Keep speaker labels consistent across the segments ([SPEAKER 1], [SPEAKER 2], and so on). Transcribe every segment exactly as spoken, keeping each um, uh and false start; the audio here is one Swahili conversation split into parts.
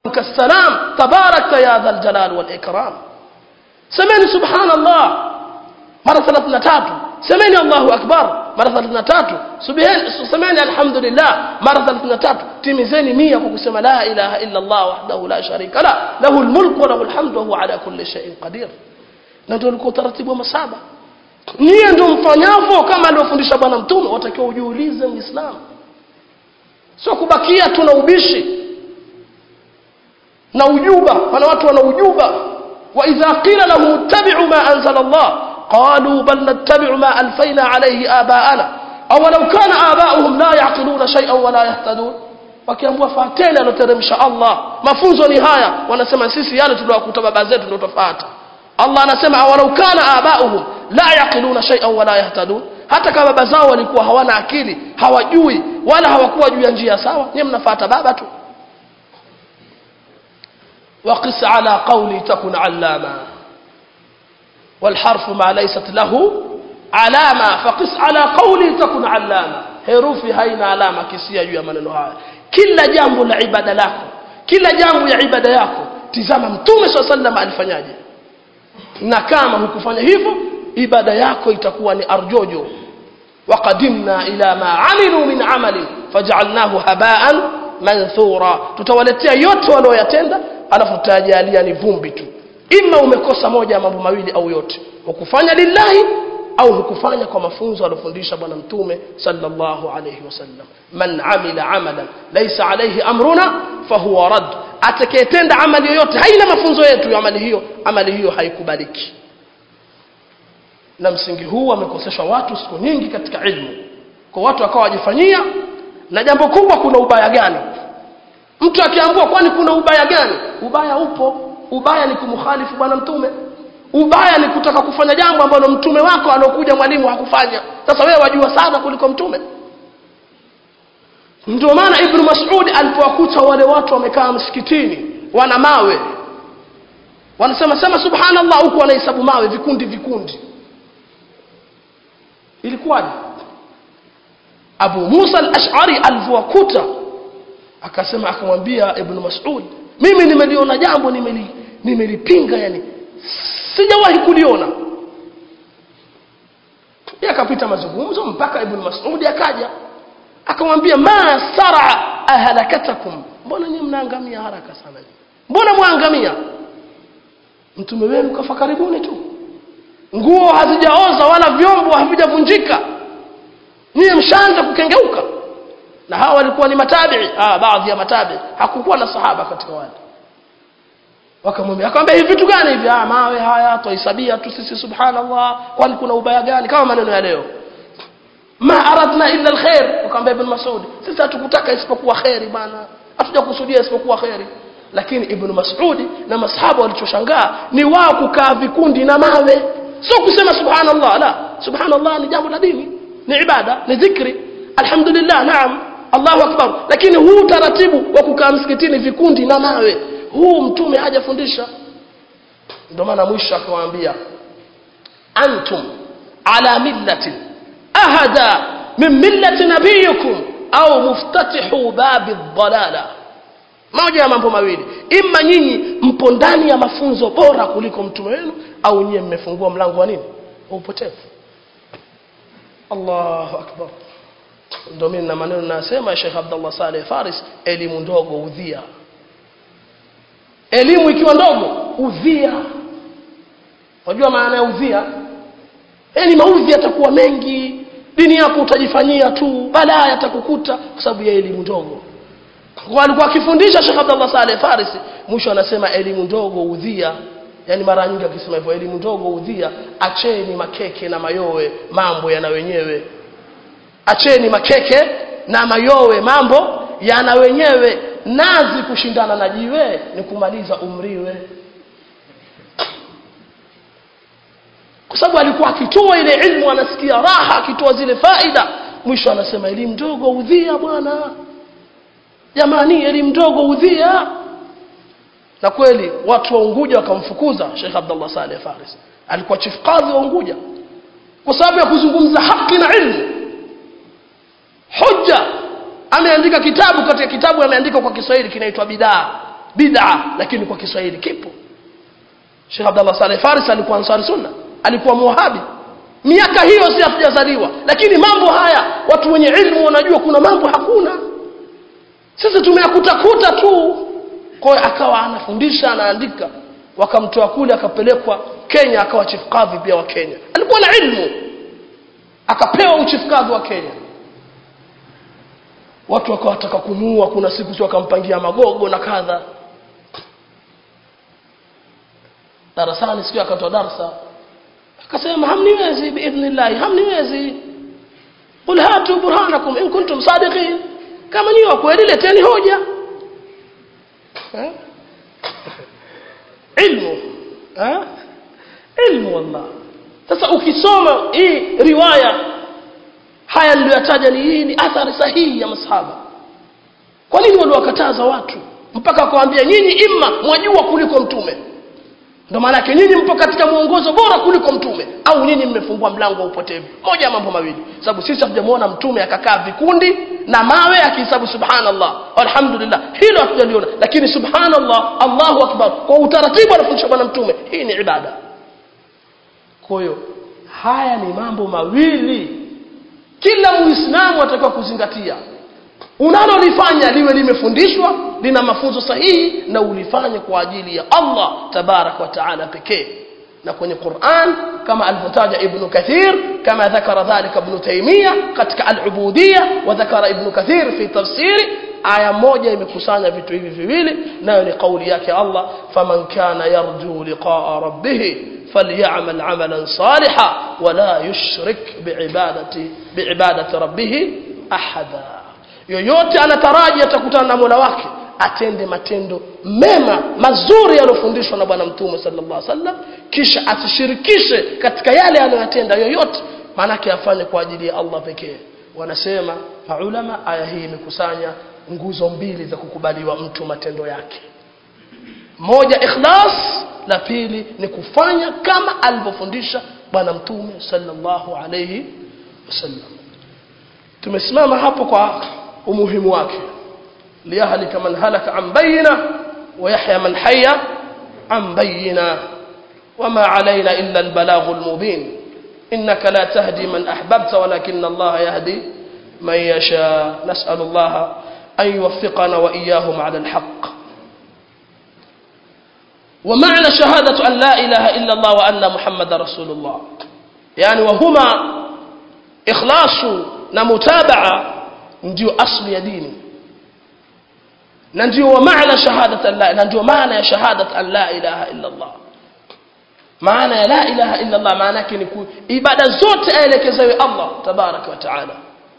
[SPEAKER 1] السلام تبارك يا ذا الجلال والإكرام. سمعني سبحان الله مرة ثلاثين تاتو. سمعني الله أكبر مرة ثلاثين تاتو. سمعني الحمد لله مرة ثلاثين تاتو. تمزيني مية وكسم لا إله إلا الله وحده لا شريك له له الملك وله الحمد وهو على كل شيء قدير. نقول لكم ترتيب مسابة niye ndo mfanyavo kama alivyofundisha bwana mtume. Watakiwa ujiulize Muislamu, sio kubakia tu na ubishi na ujuba. Maana watu wana ujuba. Wa idha qila lahum ittabi'u ma anzala Allah qalu bal nattabi'u ma alfayna alayhi aba'ana aw law kana aba'uhum la ya'qiluna shay'an wa la yahtadun. Wakiambiwa fateni aloteremsha Allah, mafunzo ni haya, wanasema sisi yale tuliyokuta baba zetu ndio tufuata. Allah anasema aw law kana aba'uhum la yaqiluna shay'an wa la yahtadun. Hata kama baba zao walikuwa hawana akili, hawajui wala hawakuwa juu ya njia sawa, nyinyi mnafuata baba tu. وقس على قولي تكن علامة والحرف ما ليست له علامة فقس على قولي تكن علامة. herufi haina alama kisia juu ya maneno haya. Kila jambo la ibada lako, kila jambo ya ibada yako tizama mtume swalla sallam alifanyaje, na kama hukufanya hivyo ibada yako itakuwa ni arjojo. waqadimna ila ma amilu min amali faj'alnahu haba'an manthura. tutawaletea yote walioyatenda alafu tutajalia ni vumbi tu. Ima umekosa moja ya mambo mawili au yote, hukufanya lillahi au hukufanya kwa mafunzo aliyofundisha bwana mtume sallallahu alayhi wasallam. Man amila amalan laysa alayhi amruna fahuwa rad. atakayetenda amali yoyote haina mafunzo yetu ya amali hiyo, amali hiyo haikubaliki. Na msingi huu wamekoseshwa watu siku nyingi katika ilmu, kwa watu wakawa wajifanyia. Na jambo kubwa, kuna ubaya gani? Mtu akiambiwa kwani kuna ubaya gani? Ubaya upo. Ubaya ni kumkhalifu bwana mtume. Ubaya ni kutaka kufanya jambo ambalo mtume wako alokuja mwalimu hakufanya. Sasa wewe wajua sana kuliko mtume. Ndio maana Ibn Mas'ud alipowakuta wale watu wamekaa msikitini wana mawe, wanasema sema subhanallah, huko wanahesabu mawe vikundi vikundi. Ilikuwaje? Abu Musa al-Ash'ari alipowakuta akasema, akamwambia Ibn Mas'ud, mimi nimeliona jambo nimeli nimelipinga, yani sijawahi kuliona. Yakapita mazungumzo mpaka Ibn Mas'ud akaja akamwambia, ma sara ahlakatakum, mbona nyinyi mnaangamia haraka sana? Mbona mwaangamia? Mtume wenu kafa karibuni tu, nguo hazijaoza wala vyombo havijavunjika, nyinyi mshaanza kukengeuka. Na hawa walikuwa ni matabi'i, ah baadhi ya matabi'i, hakukuwa na sahaba katika wale. Wakamwambia, akamwambia hivi vitu gani hivi? Ah mawe haya tuhesabia tu sisi, subhanallah, kwani kuna ubaya gani? Kama maneno ya leo, ma aradna illa alkhair. Akamwambia Ibn Mas'ud, sisi hatukutaka isipokuwa khairi bana, hatujakusudia isipokuwa khairi. Lakini Ibn Mas'ud na masahaba walichoshangaa ni wao kukaa vikundi na mawe, sio kusema subhanallah. La, subhanallah ni jambo la dini, ni ibada, ni dhikri, alhamdulillah, naam, Allahu akbar. Lakini huu taratibu wa kukaa msikitini vikundi na mawe, huu mtume hajafundisha. Ndio maana mwisho akawaambia, antum ala millatin ahada min millati nabiyikum au muftatihu babi dhalala. Moja ya mambo mawili, imma nyinyi mpo ndani ya mafunzo bora kuliko mtume wenu, au nyinyi mmefungua mlango wa nini? Upotevu. Allahu akbar. Ndio mimi na maneno nasema Sheikh Abdullah Saleh Faris, elimu ndogo udhia. Elimu ikiwa ndogo udhia. Unajua maana ya udhia? Yaani maudhi yatakuwa mengi, dini yako utajifanyia tu, balaa yatakukuta kwa sababu ya elimu ndogo. Kwa alikuwa akifundisha Sheikh Abdullah Saleh Faris, mwisho anasema elimu ndogo udhia. Yaani mara nyingi akisema hivyo, elimu ndogo udhia, acheni makeke na mayowe, mambo yana wenyewe. Acheni makeke na mayowe, mambo yana wenyewe. Nazi kushindana na jiwe ni kumaliza umriwe. Kwa sababu alikuwa akitoa ile ilmu anasikia raha, akitoa zile faida, mwisho anasema elimu ndogo udhia bwana. Jamani, elimu ndogo udhia. Na kweli watu wa Unguja wakamfukuza Sheikh Abdullah Saleh Faris. Alikuwa chief qadhi wa Unguja kwa sababu ya kuzungumza haki na ilmu. Hujja ameandika kitabu, katika kitabu ameandika kwa Kiswahili kinaitwa Bidaa. bid'a lakini kwa Kiswahili kipo. Sheikh Abdullah Saleh Faris alikuwa Ansari Sunna, alikuwa Muwahabi. Miaka hiyo si hajazaliwa, lakini mambo haya watu wenye ilmu wanajua kuna mambo hakuna. Sisi tumeyakutakuta tu. Kwa hiyo akawa anafundisha, anaandika, wakamtoa kule akapelekwa Kenya akawa chief kadhi pia wa Kenya. Alikuwa na ilmu. Akapewa uchief kadhi wa Kenya. Watu wakawataka kumuua, kuna siku sio akampangia magogo na kadha. Darasani siku akatoa darasa. Akasema hamniwezi biidhnillah, hamniwezi. Qul hatu burhanakum in kuntum sadiqin. Kama ni kweli leteni hoja. Eh? Ilmu. Eh? Ilmu wallah. Sasa ukisoma hii riwaya haya niliyotaja ni hii ni athari sahihi ya masahaba. Kwa nini waliwakataza watu mpaka akawaambia nyinyi imma mwajua kuliko mtume? Ndio maana yake nyinyi mpo katika muongozo bora kuliko mtume au nyinyi mmefungua mlango wa upotevu. Moja ya mambo mawili. Sababu sisi hatujamuona mtume akakaa vikundi na mawe akihesabu subhanallah. Alhamdulillah. Hilo hatujaliona. Lakini subhanallah, Allahu akbar kwa utaratibu anafundisha bwana mtume. Hii ni ibada. Kwa hiyo haya ni mambo mawili kila muislamu atakiwa kuzingatia. Unalolifanya liwe limefundishwa, lina mafunzo sahihi na ulifanye kwa ajili ya Allah tabarak wa taala pekee. Na kwenye Qur'an kama alivyotaja Ibn Kathir, kama dhakara dhalika Ibn Taymiyyah katika al-Ubudiyya wa dhakara Ibn Kathir fi tafsiri, aya moja imekusanya vitu hivi viwili, nayo ni kauli yake Allah, faman kana yarju liqa'a rabbih falyamal 'amalan salihan wa la yushrik bi'ibadati bi'ibadati rabbih ahada. Yoyote anataraji atakutana na Mola wake, atende matendo mema mazuri yaliyofundishwa na bwana mtume sallallahu alaihi wasallam, kisha asishirikishe katika yale anayotenda yoyote, maana yake afanye kwa ajili ya Allah pekee. Wanasema maulama aya hii imekusanya nguzo mbili za kukubaliwa mtu matendo yake. Moja ikhlas, la pili ni kufanya kama alivyofundisha bwana mtume sallallahu alaihi wasallam. Tumesimama hapo kwa umuhimu wake. ليهلك من هلك عن بينه ويحيى من حي عن بينه وما علينا إلا البلاغ المبين إنك لا تهدي من أحببت ولكن الله يهدي من يشاء. نسأل الله أن يوفقنا وإياهم على الحق. ومعنى شهادة أن لا إله إلا الله وأن محمد رسول الله يعني وهما إخلاص ومتابعة ndio asli ya dini, na ndio maana shahadat Allah, na ndio maana ya shahadat an la ilaha illa Allah. Maana ya la ilaha illa Allah maana yake ni ibada zote aelekezewe Allah tabaraka wa taala.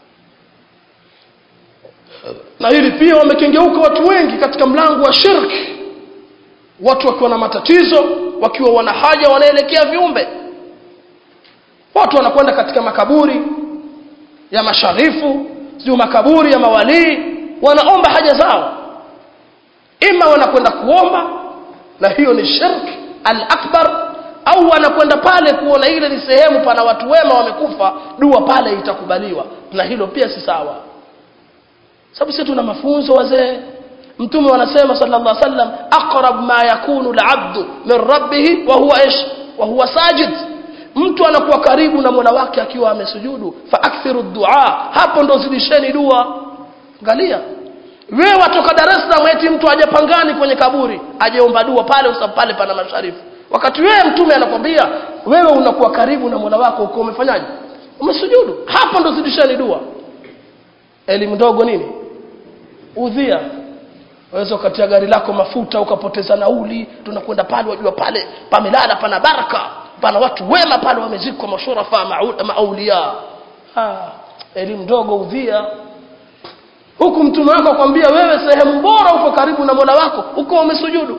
[SPEAKER 1] Na hili pia wamekengeuka watu wengi katika mlango wa shirki. Watu wakiwa na matatizo, wakiwa wana haja, wanaelekea viumbe. Watu wanakwenda katika makaburi ya masharifu, sio makaburi ya mawali, wanaomba haja zao. Ima wanakwenda kuomba, na hiyo ni shirki al-akbar, au wanakwenda pale kuona ile ni sehemu pana watu wema wamekufa, dua pale itakubaliwa, na hilo pia si sawa. Sababu sisi tuna mafunzo wazee. Mtume wanasema sallallahu alaihi wasallam, aqrab ma yakunu al-'abdu min rabbih wa huwa ish wa huwa sajid. Mtu anakuwa karibu na Mola wake akiwa amesujudu, fa akthiru dua, hapo ndo zidisheni dua. Angalia wewe watoka Dar es Salaam eti mtu aje Pangani kwenye kaburi ajeomba dua pale, usabu pale pana masharifu, wakati wewe mtume anakwambia wewe unakuwa karibu na Mola wako uko umefanyaje, umesujudu. Hapo ndo zidisheni dua. Elimu ndogo nini? Udhia. Waweza ukatia gari lako mafuta ukapoteza nauli, tunakwenda pale, wajua pale pamelala pana baraka, pana watu wema pale wamezikwa mashurafa maaulia. Ah, elimu ndogo, udhia. Huku mtume wako akwambia wewe sehemu bora uko karibu na Mola wako uko umesujudu.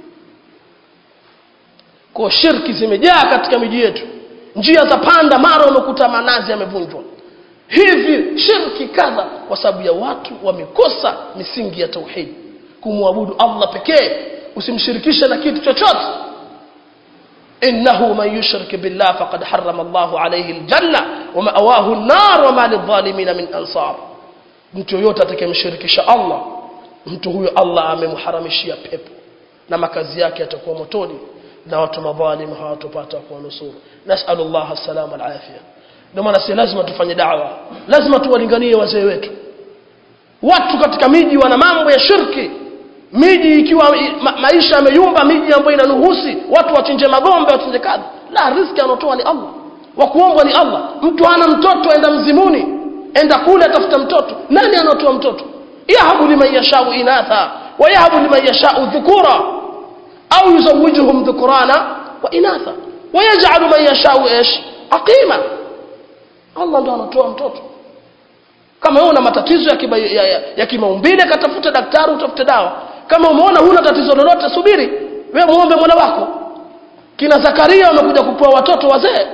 [SPEAKER 1] Kwa shirki zimejaa katika miji yetu. Njia za panda mara unakuta manazi yamevunjwa. Hivi shirki kadha kwa sababu ya watu wamekosa misingi ya tauhid, kumwabudu Allah pekee, usimshirikishe na kitu chochote. innahu man yushrik billah faqad harrama Allahu alayhi aljanna wa ma'awahu an-nar wa ma lidh-dhalimin min ansar. Mtu yote atakayemshirikisha Allah mtu huyo Allah amemharamishia pepo na makazi yake yatakuwa motoni na watu madhalimu hawatopata kuwanusuru. Nas'alullah as-salama al-afia. Ndio maana si lazima tufanye da'wa, lazima tuwalinganie wazee wetu. Watu katika miji wana mambo ya shirki, miji ikiwa ma, maisha yameyumba, miji ambayo inanuhusi watu wachinje magombe, wachinje kadhi. La, riziki anotoa ni Allah, wa kuombwa ni Allah. Mtu hana mtoto enda mzimuni, enda kule atafuta mtoto. Nani anotoa mtoto? Yahabu liman yashau inatha wa yahabu liman yashau dhukura au yuzawijuhum dhukurana wa inatha wa yaj'alu man yashau ish aqima. Allah ndo anatoa mtoto. Kama wewe una matatizo ya kiba, ya, ya, ya kimaumbile, katafuta daktari utafute dawa. Kama umeona huna tatizo lolote, subiri wewe muombe Mola wako. Kina Zakaria wamekuja kupewa watoto wazee.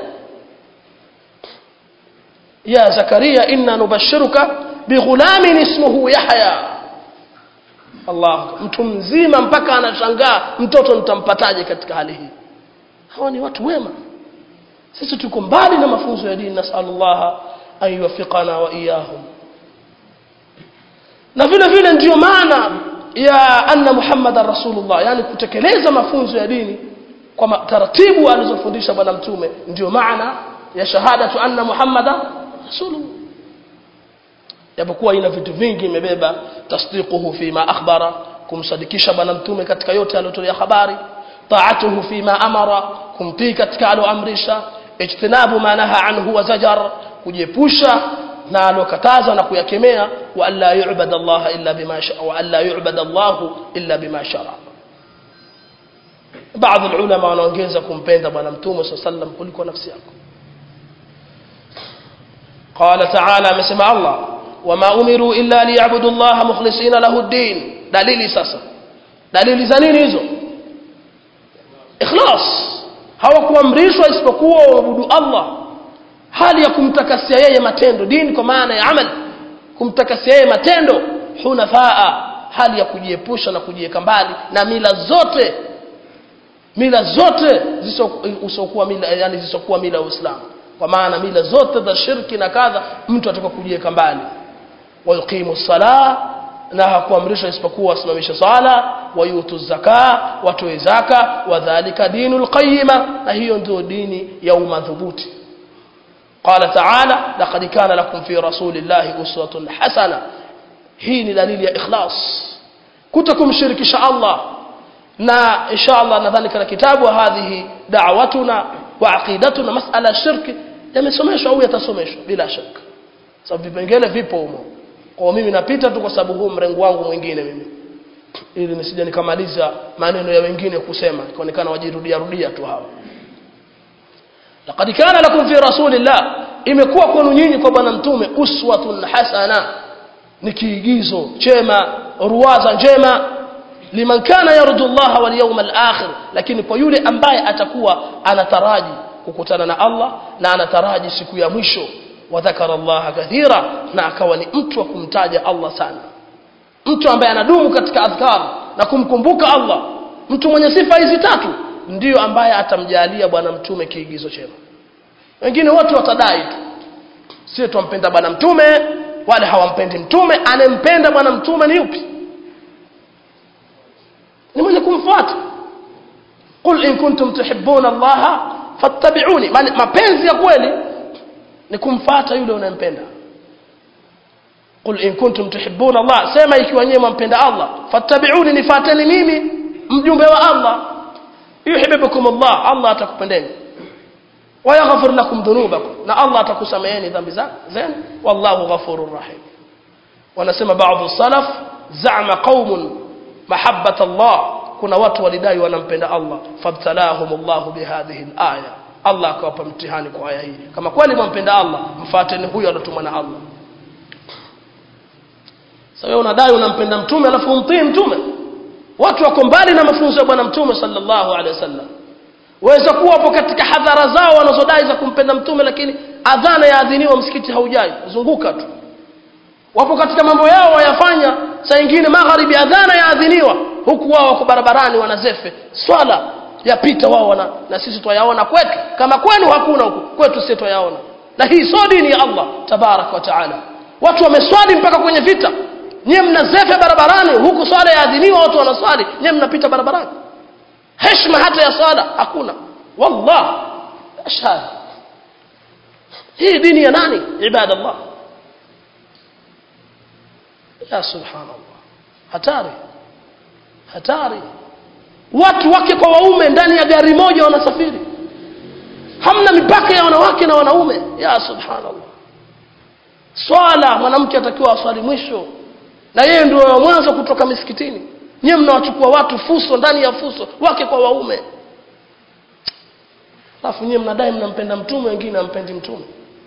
[SPEAKER 1] Ya Zakaria inna nubashiruka bighulamin ismuhu Yahya. Allah, mtu mzima mpaka anashangaa mtoto nitampataje katika hali hii. Hawa ni watu wema. Sisi tuko mbali na mafunzo ya dini. Nasallallahu an yuwaffiqana wa iyahum. Na vile vile ndio maana ya anna Muhammadar Rasulullah, yani kutekeleza mafunzo ya dini kwa taratibu alizofundisha bwana mtume, ndio maana ya shahadatu anna Muhammadar Rasulullah. Japokuwa ina vitu vingi imebeba: tasdiquhu fima akhbara, kumsadikisha bwana mtume katika yote aliyotoa habari; ta'atuhu fima amara, kumtii katika aloamrisha; ijtinabu ma naha anhu wa zajar, kujiepusha na alokataza na kuyakemea; wa alla yu'bada Allah illa bima sha'a wa alla yu'bada Allah illa bima sha'a. Baadhi ya ulama wanaongeza kumpenda bwana mtume sallallahu alayhi wasallam kuliko nafsi yako. Qala ta'ala, amesema Allah: wama umiru illa liya'budu Allah mukhlisina lahu ad-din. Dalili sasa, dalili za nini hizo? Ikhlas. Hawakuamrishwa isipokuwa waabudu Allah hali ya kumtakasia yeye matendo, dini kwa maana ya amal, kumtakasia yeye matendo; hunafaa, hali ya kujiepusha na kujiweka mbali na mila zote, mila zote zisokuwa mila, yani zisokuwa mila ya Uislamu, kwa maana mila zote za shirki na kadha mtu ataka kujiweka mbali. Wa yuqimu as-salah, na hakuamrishwa isipokuwa wasimamishe sala; wa yutu zaka, watoe zaka; wa dhalika dinul qayyima, na hiyo ndio dini ya umadhubuti. Qala ta'ala: laqad kana lakum fi rasulillahi uswatun hasana. Hii ni dalili ya ikhlas, kutokumshirikisha Allah. Na inshallah nadhani kana kitabu hadhihi da'watuna wa aqidatuna, mas'ala shirki yamesomeshwa au yatasomeshwa bila shaka, sababu vipengele vipo humo. Kwa mimi napita tu kwa sababu huu mrengo wangu mwingine mimi, ili nisije nikamaliza maneno ya wengine kusema ikaonekana wajirudia rudia tu hawa. Laqad kana lakum fi rasulillah, imekuwa kwenu nyinyi kwa bwana mtume uswatun hasana, ni kiigizo chema, ruwaza njema. Liman kana yarju Allah wal yawmal akhir, lakini kwa yule ambaye atakuwa anataraji kukutana na Allah na anataraji siku ya mwisho. Wa dhakara Allah kathira, na akawa ni mtu wa kumtaja Allah sana, mtu ambaye anadumu katika adhkar na kumkumbuka Allah. Mtu mwenye sifa hizi tatu ndio ambaye atamjalia bwana mtume kiigizo chema. Wengine wote watadai tu sisi tumpenda bwana mtume, wale hawampendi mtume. Anempenda bwana mtume ni yupi? Ni mwenye kumfuata. Qul in kuntum tuhibbuna Allah fattabi'uni, mapenzi ya kweli ni kumfuata yule unayempenda. Qul in kuntum tuhibbuna Allah, sema ikiwa nyinyi mmpenda Allah, fattabi'uni, nifuateni mimi mjumbe wa Allah. Yuhibbukum Allah, Allah atakupendeni. Wa yaghfir lakum dhunubakum, na Allah atakusameheni dhambi zenu. Wallahu ghafurur rahim. Wanasema baadhi salaf, za'ama qaumun mahabbat Allah, kuna watu walidai wanampenda Allah, fabtalahumullahu bihadhihi alaya, Allah akawapa mtihani kwa aya hii. Kama kweli mmpenda Allah, mfuateni huyo alotumwa na Allah. Sasa unadai unampenda mtume alafu umtii mtume. Watu wako mbali na mafunzo ya bwana mtume sallallahu alaihi wasallam. Waweza kuwa hapo katika hadhara zao wanazodai za kumpenda mtume, lakini adhana ya adhiniwa msikiti haujai, zunguka tu. Wapo katika mambo yao wayafanya, saa nyingine magharibi adhana ya adhiniwa, huku wao wako barabarani wanazefe, swala yapita wao wana, na sisi twayaona kwetu. Kama kwenu hakuna huku, kwetu sisi twayaona. Na hii sio dini ya Allah tabarak wa taala. Watu wameswali mpaka kwenye vita, Nyie mnazefe barabarani, huku swala yaadhiniwa watu wanaswali, nyie mnapita barabarani. Heshima hata ya swala hakuna. Wallah ashhadu. Hii dini ya nani? Ibadallah. Ya subhanallah. Hatari. Hatari. Watu wake kwa waume ndani ya gari moja wanasafiri. Hamna mipaka ya wanawake na wanaume. Ya subhanallah. Swala mwanamke atakiwa aswali mwisho, na yeye ndio wa mwanzo kutoka misikitini. Nyie mnawachukua watu fuso ndani ya fuso, wake kwa waume. Alafu nyie mnadai mnampenda mtume, wengine hampendi mtume.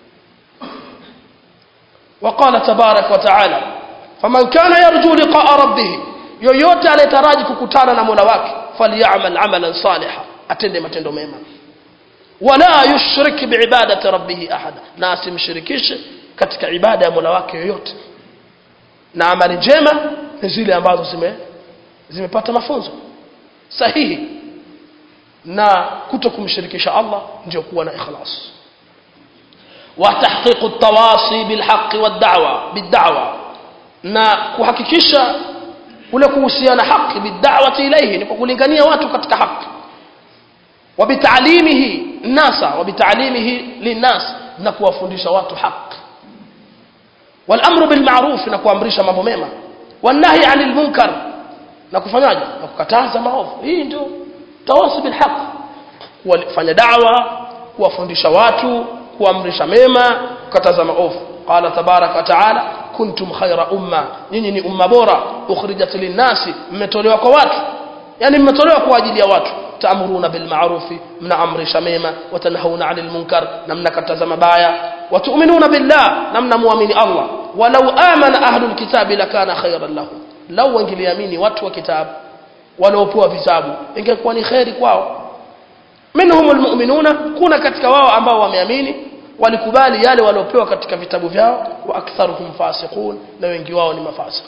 [SPEAKER 1] Waqala tabarak wa taala, faman kana yarju liqa'a rabbih, yoyote anayetaraji kukutana na Mola wake, falyamal amalan salihan, atende matendo mema. Wala yushrik biibadati rabbih ahada, na asimshirikishe katika ibada ya Mola wake yoyote. Na amali njema ni zile ambazo zime zimepata mafunzo sahihi, na kutokumshirikisha Allah ndio kuwa na ikhlas. Wa tahqiqu at-tawasi bil haqq wad da'wa bid da'wa, na kuhakikisha ule kuhusiana haki bid da'wati ilayhi, ni kulingania watu katika haki. Wa bitalimihi nasa wa bitalimihi linnas, na kuwafundisha watu haki. Wal amru bil ma'ruf, na kuamrisha mambo mema. Wan nahy 'anil munkar, na kufanyaje? Na kukataza maovu. Hii ndio tawasi bil haqq, kufanya da'wa, kuwafundisha watu, kuamrisha mema, kukataza maovu. Qala tabaraka wa ta'ala, kuntum khayra umma, nyinyi ni umma bora, ukhrijat lin-nasi, mmetolewa kwa watu, yani mmetolewa kwa ajili ya watu. Ta'muruna bil ma'ruf, mnaamrisha mema, wa tanhauna 'anil munkar, na mnakataza mabaya, wa tu'minuna billah, na mnamuamini Allah. Walau amana ahlul kitabi lakana khayran lahum, lau wangeliamini watu wa kitabu waliopewa vitabu ingekuwa ni khairi kwao. Minhumul mu'minuna, kuna katika wao ambao wameamini, walikubali yale waliopewa katika vitabu vyao. Wa aktharuhum fasiqun, na wengi wao ni mafasik.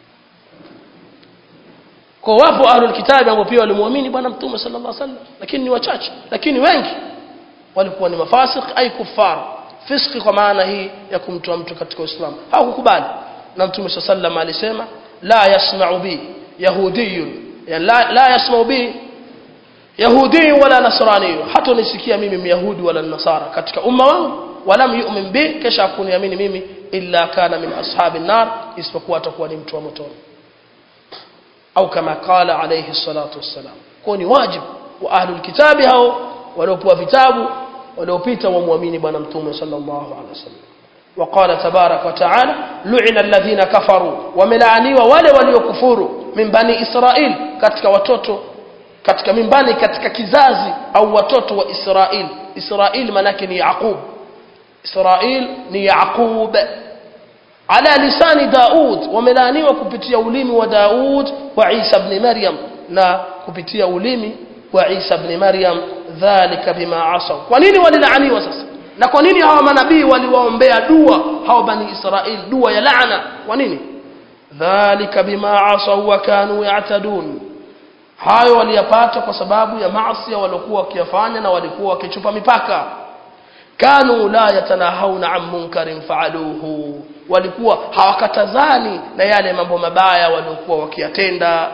[SPEAKER 1] Kwa wapo ahlul kitabi ambao pia walimuamini bwana mtume sallallahu alaihi wasallam, lakini ni wachache, lakini wengi walikuwa ni mafasik, ay kuffar. Fiski kwa maana hii ya kumtoa mtu katika Uislamu, hawakukubali. Na mtume sallallahu alaihi wasallam alisema, la yasma'u bi yahudiyyun, yani la, la yasma'u bi yahudi wala nasrani, hata nisikia mimi myahudi wala nasara katika umma wangu, wala yu'min bi, kisha kuniamini mimi, illa kana min ashabin nar, isipokuwa atakuwa ni mtu wa motoni. Au kama qala alayhi salatu wassalam. Kwa ni wajibu wa ahlul kitabi hao waliopewa vitabu waliopita wamuamini bwana mtume sallallahu alaihi wasallam. وقال تبارك وتعالى لعن الذين كفروا, wamelaaniwa wale waliokufuru, min bani Israil, katika watoto katika mimbani katika kizazi au watoto wa Israil. Israil manake ni Yaqub, Israil ni Yaqub. Ala lisani Daud, wamelaaniwa kupitia ulimi wa Daud wa Isa ibn Maryam, na kupitia ulimi wa Isa ibn Maryam. Dhalika bima asaw, kwa nini walilaaniwa sasa? Na kwa nini hawa manabii waliwaombea dua hawa bani Israil, dua ya laana? Kwa nini? Dhalika bima asaw wa kanu ya'tadun, hayo waliyapata kwa sababu ya maasi waliokuwa wakiyafanya na walikuwa wakichupa mipaka. Kanu la yatanahawna an munkarin fa'aluhu, walikuwa hawakatazani na yale mambo mabaya waliokuwa wakiyatenda.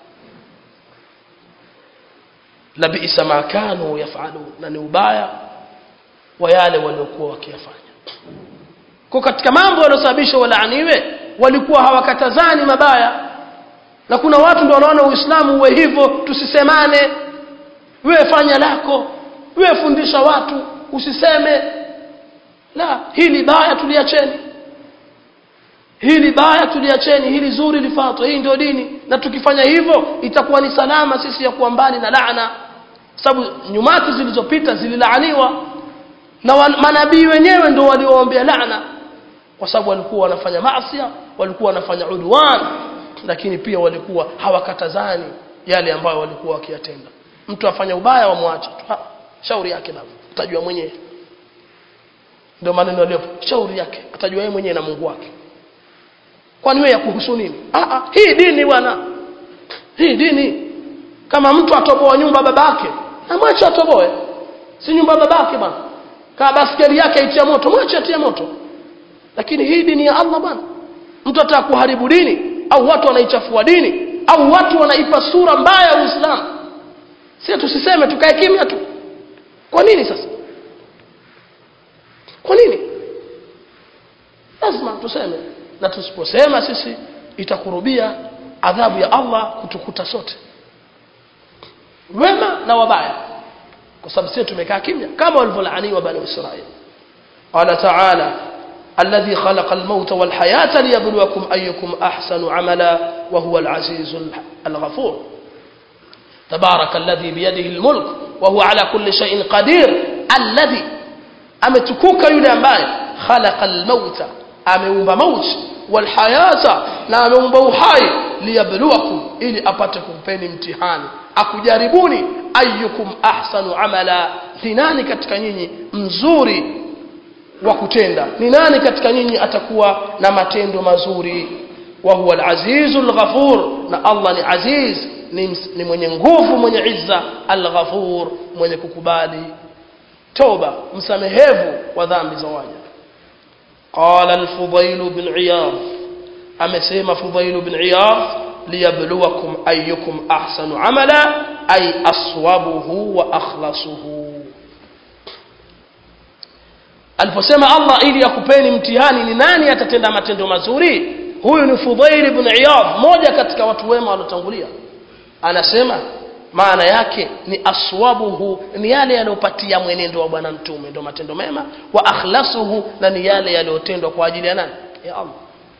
[SPEAKER 1] La bi'sa ma kanu yaf'alun, na ni ubaya wa yale waliokuwa wakiyafanya. Kwa katika mambo yaliyosababisha walaaniwe, walikuwa hawakatazani mabaya. Na kuna watu ndio wanaona Uislamu uwe hivyo, tusisemane, wewe fanya lako, wewe fundisha watu, usiseme. La, hili baya tuliacheni, hili baya tuliacheni, hili zuri lifuatwe. Hii ndio dini, na tukifanya hivyo itakuwa ni salama sisi ya kuwa mbali na laana. Sababu nyumati zilizopita zililaaniwa, na manabii wenyewe ndio walioombea laana, kwa sababu walikuwa wanafanya maasi, walikuwa wanafanya udwan, lakini pia walikuwa hawakatazani yale ambayo walikuwa wakiyatenda. Mtu afanya ubaya wamwache tu, shauri yake na utajua mwenyewe. Ndio maneno yaliyopo, shauri yake atajua yeye mwenyewe na Mungu wake. Kwani wewe yakuhusu nini? Ah ah, hii dini bwana, hii dini. Kama mtu atoboa nyumba babake, amwache atoboe, si nyumba babake bwana. Kama baskeli yake itia moto, mwache atie moto. Lakini hii dini ya Allah bwana, mtu ataka kuharibu dini au watu wanaichafua dini au watu wanaipa sura mbaya Uislamu, sisi tusiseme tukae kimya tu? Kwa nini sasa? Kwa nini? Lazima tuseme, na tusiposema sisi itakurubia adhabu ya Allah kutukuta sote, wema na wabaya, kwa sababu sisi tumekaa kimya kama walivyolaaniwa bani Israeli. Qala ta'ala alladhi khalaqa al-mauta wal hayata liyabluwakum ayyukum ahsanu amala wa huwa al-azizul al-ghafur. tabaraka alladhi biyadihi al-mulk wa huwa ala kulli shay'in qadir. Alladhi, ametukuka yule ambaye khalaqa al-mauta, ameumba mauti, wal hayata, na ameumba uhai, liyabluwakum, ili apate kumpeni mtihani, akujaribuni, ayyukum ahsanu amala, ni nani katika nyinyi mzuri wa kutenda, ni nani katika nyinyi atakuwa na matendo mazuri. Wa huwa al-azizul ghafur, na Allah ni aziz, ni, ni mwenye nguvu, mwenye izza, al-ghafur, mwenye kukubali toba, msamehevu wa dhambi za waja. Qala al-Fudayl bin Iyad, amesema Fudayl bin Iyad, liyabluwakum ayyukum ahsanu amala, ay aswabuhu wa akhlasuhu. Aliposema Allah ili akupeni mtihani ni nani atatenda matendo mazuri, huyu ni Fudayl ibn Iyad, mmoja katika watu wema waliotangulia. Anasema maana yake ni aswabuhu, ni yale yaliyopatia mwenendo wa bwana mtume, ndio matendo mema, wa akhlasuhu, na ni yale yaliyotendwa kwa ajili ya nani? Ya Allah.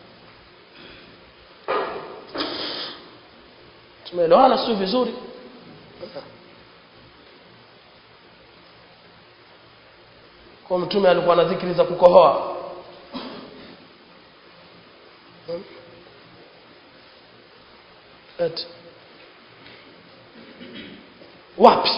[SPEAKER 1] Tumeelewana sio vizuri? Kwa mtume alikuwa na dhikri za kukohoa. Et wapi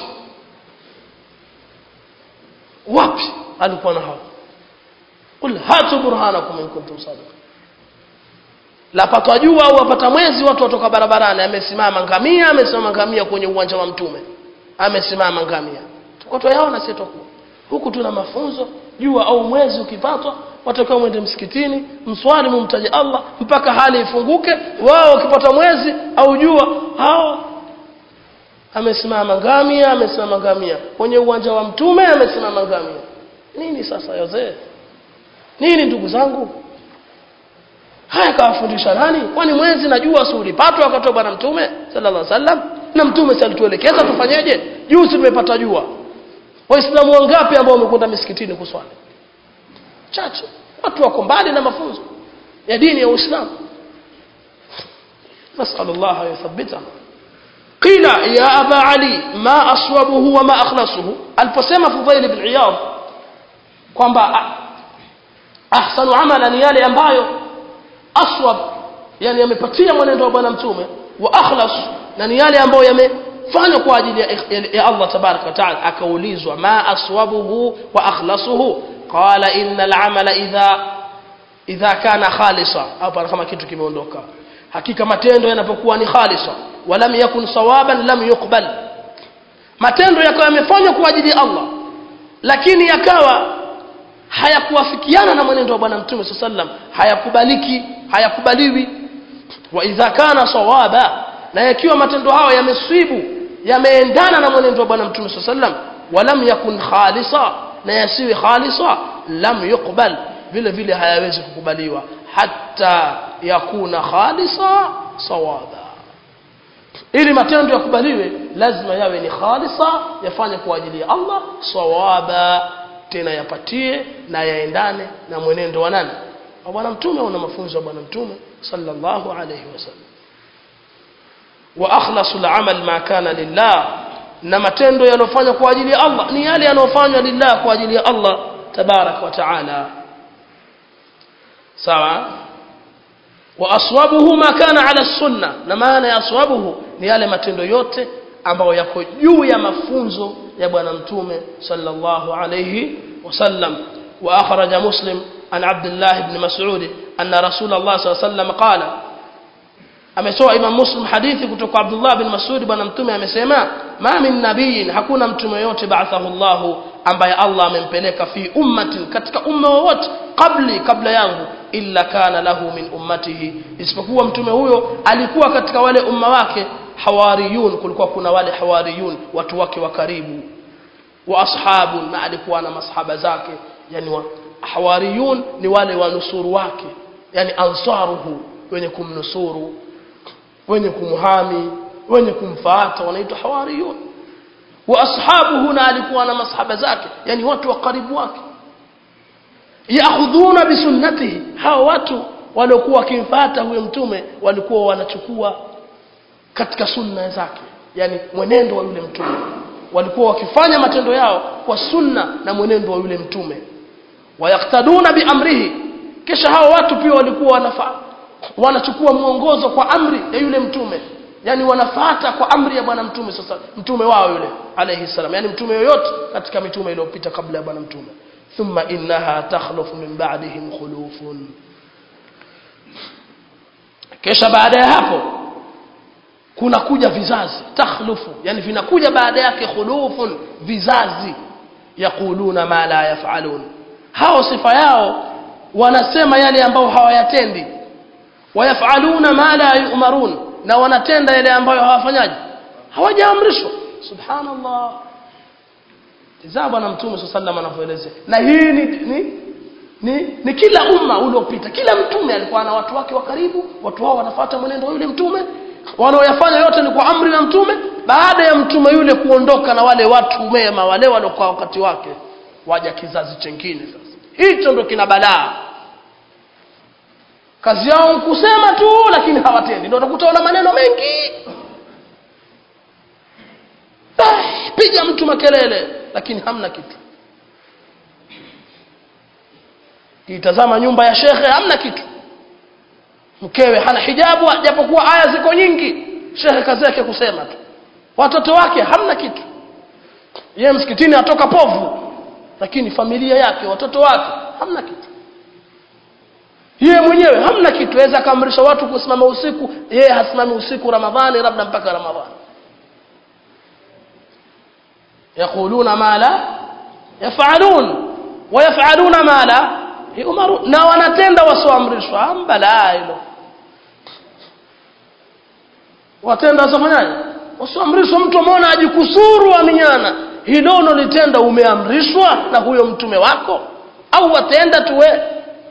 [SPEAKER 1] wapi alikuwa na hao? Qul hatu burhanakum in kuntum sadiqin. La patwa jua au apata mwezi, watu watoka barabarani, amesimama ngamia, amesimama ngamia kwenye uwanja wa mtume, amesimama ngamia. Tuko tuyaona sisi tuko huku, tuna mafunzo. Jua au mwezi ukipatwa, watakiwa mwende msikitini, mswali, mumtaje Allah mpaka hali ifunguke. Wao ukipata mwezi au jua, hao amesimama ngamia, amesimama ngamia kwenye uwanja wa mtume, amesimama ngamia. Nini sasa yote? Nini ndugu zangu? Haya kawafundisha nani? Kwani mwezi na jua si ulipatwa wakati wa bwana mtume sallallahu alaihi wasallam? Na mtume si alituelekeza tufanyeje? Juzi tumepata jua. Waislamu wangapi ambao wamekwenda misikitini kuswali? Chache. Watu wako mbali na mafunzo ya dini ya Uislamu. Nasallallahu yuthabbita. Qila ya Aba Ali ma aswabuhu wa ma akhlasuhu. Aliposema Fudayl ibn Iyad kwamba ahsanu amala ni yale ambayo aswab, yani yamepatia mwenendo wa bwana mtume, wa akhlas, na ni yale ambayo yamefanywa kwa ajili ya Allah tabaraka wa taala. Akaulizwa ma aswabuhu wa akhlasuhu, qala innal amala idha idha kana khalisa. Hapa kama kitu kimeondoka. Hakika matendo yanapokuwa ni khalisa, walam yakun sawaban lam yuqbal, matendo yakawa yamefanywa kwa ajili ya Allah lakini yakawa hayakuafikiana na mwenendo wa bwana mtume sallallahu alaihi wasallam, hayakubaliki, hayakubaliwi. Wa idha kana sawaba, na yakiwa matendo hayo yamesibu, yameendana na mwenendo wa bwana mtume sallallahu alaihi wasallam, walam yakun khalisa, na yasiwi khalisa, lam yuqbal, vile vile hayawezi kukubaliwa, hatta yakuna khalisa sawaba. Ili matendo yakubaliwe lazima yawe ni khalisa, yafanye kwa ajili ya Allah, sawaba, tena yapatie na yaendane na mwenendo wa nani? Wa bwana mtume, au na mafunzo ya bwana mtume sallallahu alayhi wasallam. Wa akhlasul amal ma kana lillah, na matendo yanofanywa kwa ajili ya Allah ni yale yanofanywa lillah, kwa ajili ya Allah tabarak wa taala. Sawa. Wa aswabuhu ma kana ala sunna, na maana ya aswabuhu ni yale matendo yote ambayo yako juu ya mafunzo ya bwana mtume sallallahu alayhi wasallam. Wa akhraja Muslim an Abdullah ibn Mas'ud anna Rasulullah sallallahu alayhi wasallam qala, ametoa Imam Muslim hadithi kutoka Abdullah ibn Mas'ud, bwana mtume amesema, ma min nabiyin, hakuna mtume yote ba'athahu Allah, ambaye Allah amempeleka, fi ummatin, katika umma wote, qabli, kabla yangu, illa kana lahu min ummatihi, isipokuwa mtume huyo alikuwa katika wale umma wake hawariyun, kulikuwa kuna wale hawariyun watu wake wa karibu, wa ashabu, na alikuwa na masahaba zake. Yani wa hawariyun ni wale wanusuru wake, yani ansaruhu, wenye kumnusuru, wenye kumhami, wenye kumfuata, wanaitwa hawariyun. Wa ashabuhu, na alikuwa na masahaba zake, yani watu wa karibu wake. Yaakhudhuna bisunnatihi, hao watu waliokuwa wakimfuata huyo mtume walikuwa wanachukua katika sunna zake, yani mwenendo wa yule mtume. Walikuwa wakifanya matendo yao kwa sunna na mwenendo wa yule mtume. Wayaktaduna biamrihi, kisha hao watu pia walikuwa wanafaa wanachukua muongozo kwa amri ya yule mtume, yani wanafuata kwa amri ya bwana mtume. Sasa mtume wao yule alayhi salam, yani mtume yoyote katika mitume iliyopita kabla ya bwana mtume. Thumma innaha takhlufu min ba'dihim khulufun, kisha baada ya hapo kuna kuja vizazi. Takhlufu yani vinakuja baada yake khulufun, vizazi. Yaquluna ma la yaf'alun, hao sifa yao wanasema yale ambao hawayatendi. Wayaf'aluna ma la yu'marun, na wanatenda yale ambayo hawafanyaji, hawajaamrishwa. Subhanallah. Tazama bwana mtume sallallahu alayhi wasallam anavyoeleza. Na hii ni ni ni, ni kila umma uliopita, kila mtume alikuwa na watu wake wa karibu, watu hao wanafuata mwenendo wa yule mtume, wanaoyafanya yote ni kwa amri ya mtume. Baada ya mtume yule kuondoka na wale watu mema wale waliokuwa wakati wake, waja kizazi kingine. Sasa hicho ndio kina balaa, kazi yao kusema tu lakini hawatendi. Ndio utakuta na maneno mengi, ah, piga mtu makelele lakini hamna kitu. Kitazama nyumba ya shekhe hamna kitu, mkewe hana hijabu japokuwa aya ziko nyingi, shekhe kazi yake kusema tu. Watoto wake hamna kitu, yeye msikitini atoka povu, lakini familia yake, watoto wake hamna kitu. Yeye mwenyewe hamna kitu, aweza kaamrisha watu kusimama usiku, yeye hasimami usiku Ramadhani labda mpaka Ramadhani. Yaquluna ma la yaf'alun wa yaf'aluna ma la yu'marun, na wanatenda wasioamrishwa. Ambala hilo watenda wasiofanyaje, wasioamrishwa. Mtu ameona ajikusuru aminyana, hilo unalitenda umeamrishwa na huyo mtume wako au watenda tu wewe?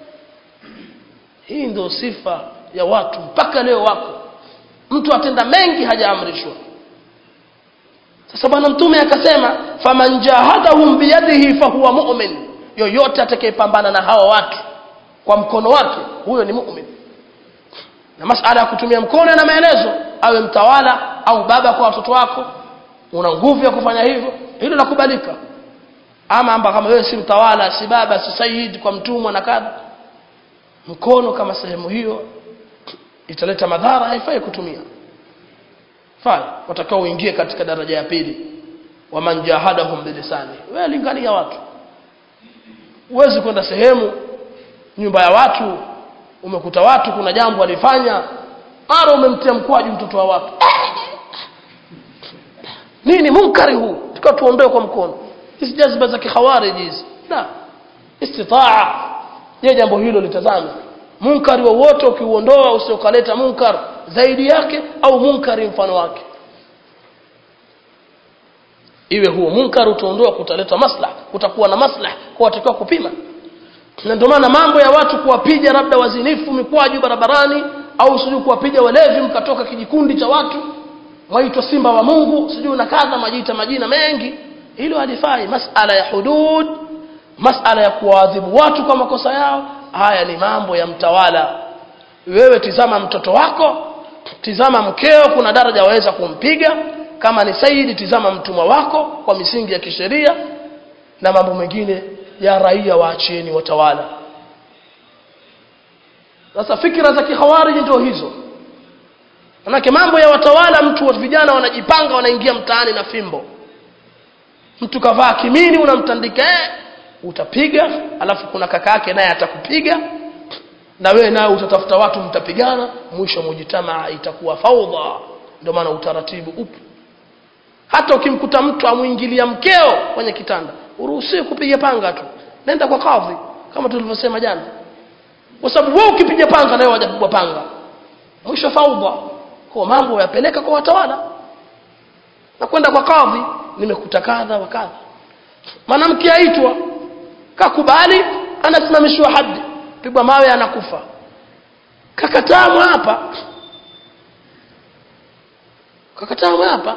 [SPEAKER 1] Hii ndio sifa ya watu mpaka leo wako. Mtu atenda mengi hajaamrishwa. Sasa bwana mtume akasema faman jahadahum biyadihi fahuwa mu'min, yoyote atakayepambana na hao watu kwa mkono wake, huyo ni mu'min. Na masala ya kutumia mkono na maelezo, awe mtawala au baba kwa watoto wako, una nguvu ya kufanya hivyo, hilo linakubalika. Ama amba kama wewe si mtawala, si baba, si sayyid kwa mtumwa na kadha, mkono kama sehemu hiyo italeta madhara, haifai kutumia. Fai, watakao uingie katika daraja ya pili, waman jahadahum bilisani. Wewe lingania watu, uwezi kwenda sehemu nyumba ya watu umekuta watu kuna jambo walifanya, ara umemtia mkwaju mtoto wa watu, nini munkari huu, tukao tuondoe kwa mkono. Hizi jazba za kikhawarij hizi, la istitaa. Je, jambo hilo litazame munkari wowote ukiuondoa usiokaleta munkar zaidi yake au munkari mfano wake, iwe huo munkar utaondoa kutaleta maslaha, kutakuwa na maslaha kwa watakiwa kupima. Na ndio maana mambo ya watu kuwapiga labda wazinifu mikwaju barabarani, au sijui kuwapiga walevi mkatoka kijikundi cha watu waitwa simba wa Mungu sijui na kadha, majita majina mengi, hilo halifai. Masala ya hudud, masala ya kuadhibu watu kwa makosa yao, haya ni mambo ya mtawala. Wewe tizama mtoto wako, tizama mkeo, kuna daraja waweza kumpiga. Kama ni saidi, tizama mtumwa wako kwa misingi ya kisheria, na mambo mengine ya raia waachieni watawala. Sasa fikra za kikhawarij ndio hizo. Manake mambo ya watawala, mtu wa vijana wanajipanga wanaingia mtaani na fimbo. Mtu kavaa kimini unamtandika, eh, utapiga, alafu kuna kaka yake naye atakupiga, na wewe nawe utatafuta watu mtapigana, mwisho mujitamaa itakuwa faudha. Ndio maana utaratibu upo. Hata ukimkuta mtu amuingilia mkeo kwenye kitanda, uruhusiwi kupiga panga tu, nenda kwa kadhi kama tulivyosema jana. kwa sababu wewe ukipiga panga naye wajapigwa panga, mwisho faudha. Kwa mambo yapeleka kwa watawala na kwenda kwa kadhi, nimekuta kadha wa kadha. Mwanamke aitwa kakubali, anasimamishwa hadi, pigwa mawe anakufa. Kakataa hapa, kakataa hapa,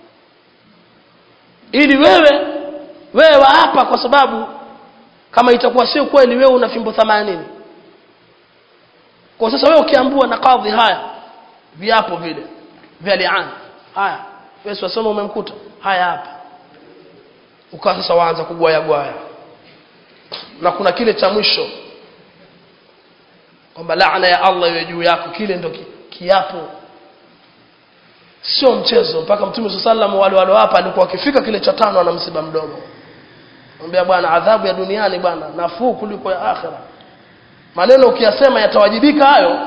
[SPEAKER 1] ili wewe wewe hapa, kwa sababu kama itakuwa sio kweli wewe una fimbo themanini. Kwa sasa wewe ukiambua na kadhi haya viapo vile vya li'an, haya wewe wasoma umemkuta haya hapa, ukawa sasa waanza kugwaya gwaya, na kuna kile cha mwisho kwamba laana ya Allah iwe juu yako, kile ndo kiapo, sio mchezo. Mpaka Mtume sallallahu wale wale hapa alikuwa akifika kile cha tano anamsiba mdomo, anambia bwana, adhabu ya duniani bwana nafuu kuliko ya akhera. Maneno ukiyasema yatawajibika hayo.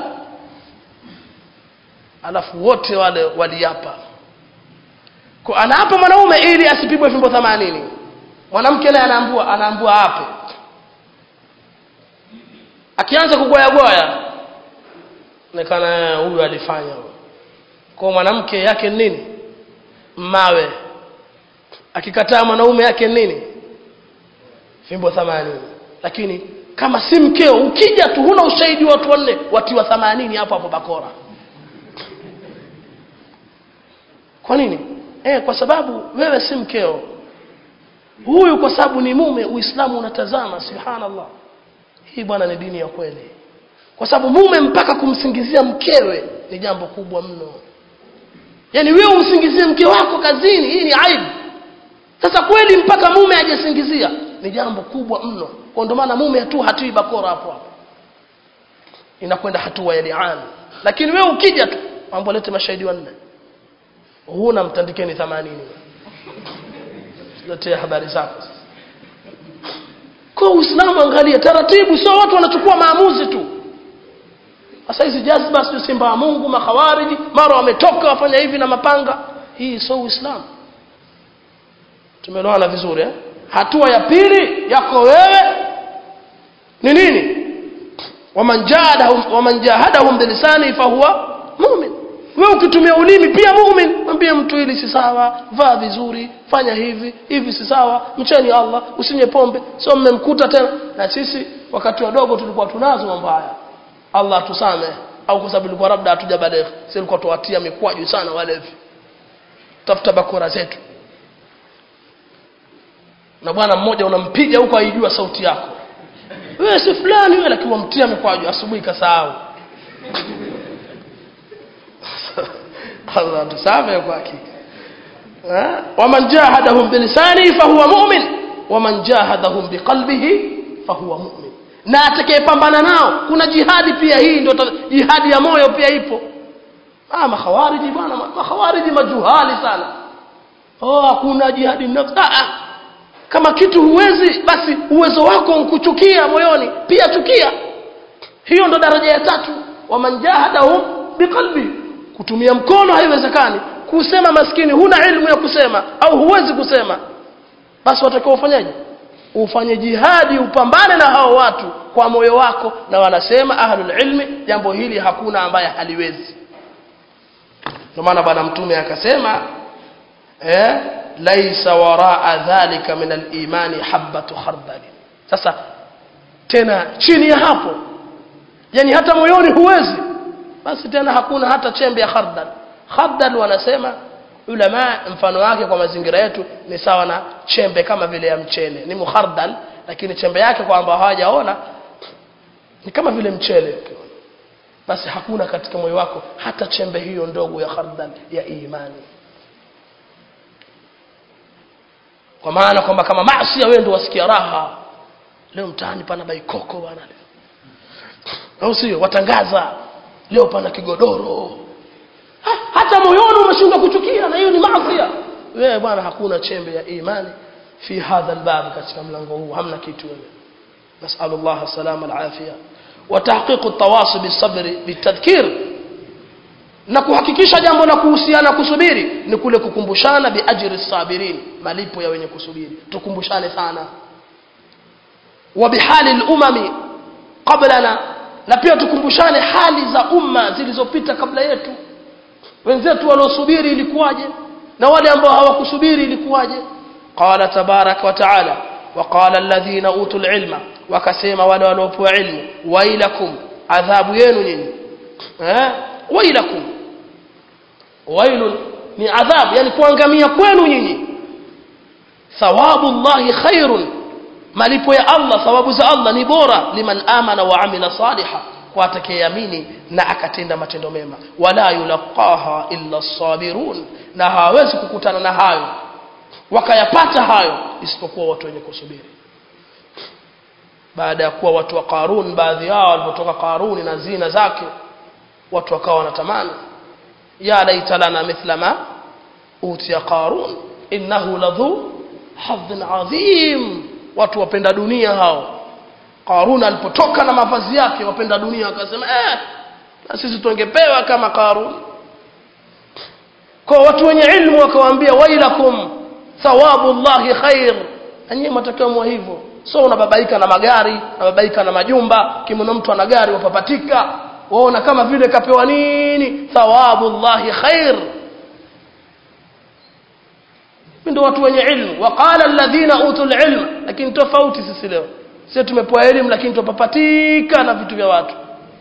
[SPEAKER 1] Alafu wote wale waliapa. Kwa anaapa mwanaume ili asipigwe fimbo themanini. Mwanamke naye anaambua anaambua ape. Akianza kugoya goya, nekana huyu alifanya. Kwa mwanamke yake nini? Mawe. Akikataa mwanaume yake nini? Fimbo themanini. Lakini kama si mkeo, ukija tu huna ushahidi watu wanne watiwa themanini hapo hapo bakora. Kwa nini? Eh, kwa sababu wewe si mkeo. Huyu kwa sababu ni mume, Uislamu unatazama, subhanallah. Hii bwana ni dini ya kweli. Kwa sababu mume mpaka kumsingizia mkewe ni jambo kubwa mno. Yaani wewe umsingizie mke wako kazini, hii ni aibu. Sasa kweli mpaka mume ajisingizia ni jambo kubwa mno. Kwa ndo maana mume tu hatui bakora hapo hapo, inakwenda hatua ya li'an. Lakini wewe ukija tu mambo lete mashahidi wanne, huna mtandikeni themanini, zote habari zako. Kwa Uislamu angalia taratibu, sio watu wanachukua maamuzi tu. Sasa hizi jazba, sio simba wa Mungu, makhawariji mara wametoka wafanya hivi na mapanga, hii sio Uislamu. Tumeelewana vizuri eh? Hatua ya pili yako wewe ni nini? Waman jahadahum waman jahadahum bilisani fa huwa mu'min. Wewe ukitumia ulimi pia mu'min. Mwambie mtu hili si sawa, vaa vizuri, fanya hivi, hivi si sawa, mcheni Allah, usinywe pombe. Sio mmemkuta tena. Na sisi wakati wadogo tulikuwa tunazo mambo haya. Allah tusame, au kwa sababu ilikuwa labda hatujabaligh, sisi tulikuwa tuwatia mikwaju sana walevi. Tafuta bakora zetu. Na bwana mmoja unampiga huko aijua sauti yako, wewe si fulani wewe, lakini umtia mikwaju asubuhi kasahau. Allah tusame kwa hakika. Eh, waman jahadahum bilisani fa huwa mu'min waman jahadahum biqalbihi fa huwa mu'min. Na atakayepambana nao, kuna jihadi pia, hii ndio jihadi ya moyo pia ipo. Ah, makhawariji bwana, makhawariji majuhali sana. Oh, hakuna jihadi nafsi. Ah, kama kitu huwezi, basi uwezo wako ukuchukia moyoni, pia chukia. Hiyo ndo daraja ya tatu. Waman jahadahum biqalbi. Kutumia mkono haiwezekani. Kusema maskini huna ilmu ya kusema au huwezi kusema, basi watakao ufanyaje? Ufanye jihadi, upambane na hao watu kwa moyo wako. Na wanasema ahlul ilmi jambo hili hakuna ambaye haliwezi. Ndio maana bwana mtume akasema eh laisa waraa dhalika min al-imani habatu khardal. Sasa tena chini ya hapo, yani hata moyoni huwezi, basi tena hakuna hata chembe ya khardal. Khardal wanasema ulama mfano wake kwa mazingira yetu ni sawa na chembe kama vile ya mchele, ni mukhardal, lakini chembe yake kwa ambao hawajaona ni kama vile mchele. Basi hakuna katika moyo wako hata chembe hiyo ndogo ya khardal ya imani. Kwa maana kwamba kama maasi wewe ndio wasikia raha, leo mtaani pana baikoko bwana leo, au sio? Watangaza leo pana kigodoro, ha, hata moyoni umeshindwa kuchukia, na hiyo ni maasi. Wewe bwana hakuna chembe ya imani fi hadha albab, katika mlango huu hamna kitu wewe. Nasallallahu salama alafia wa tahqiq at-tawasi bis-sabr bit-tadhkir. Na kuhakikisha jambo la kuhusiana kusubiri ni kule kukumbushana bi ajri as-sabirin, malipo ya wenye kusubiri. Tukumbushane sana. Wa bihali al-umami qablana, na pia tukumbushane hali za umma zilizopita kabla yetu. Wenzetu waliosubiri ilikuwaje na wale ambao hawakusubiri ilikuwaje? Qala tabarak wa taala wa qala alladhina utul ilma, wakasema wale waliopewa ilmu, wailakum, adhabu yenu nyinyi. Eh, wailakum, wailun ni adhabu, yani kuangamia kwenu nyinyi. Thawabu Allahi khairun, malipo ya Allah, thawabu za Allah ni bora, liman amana wa amila saliha, kwa atakayeamini na akatenda matendo mema. Wala yulqaha illa as-sabirun, na hawezi kukutana na hayo wakayapata hayo isipokuwa watu wenye kusubiri. Baada ya kuwa watu wa Qarun, baadhi yao walipotoka Qarun na zina zake, watu wakawa wanatamani, ya laita lana mithla ma utiya Qarun innahu ladhu hadhin adhim. Watu wapenda dunia hao. Qarun alipotoka na mavazi yake, wapenda dunia akasema, eh, na sisi tungepewa kama Qarun. Kwa watu wenye ilmu wakawaambia, wailakum thawabu Allahi khair, nyinyi mtakamwa hivyo. So unababaika na magari, unababaika na majumba, kimona mtu ana gari wapapatika, waona kama vile kapewa nini. Thawabu Allahi khair, ndio watu wenye ilmu. Waqala alladhina utul ilma, lakini tofauti sisi leo. Sisi tumepewa elimu lakini tupapatika na vitu vya watu.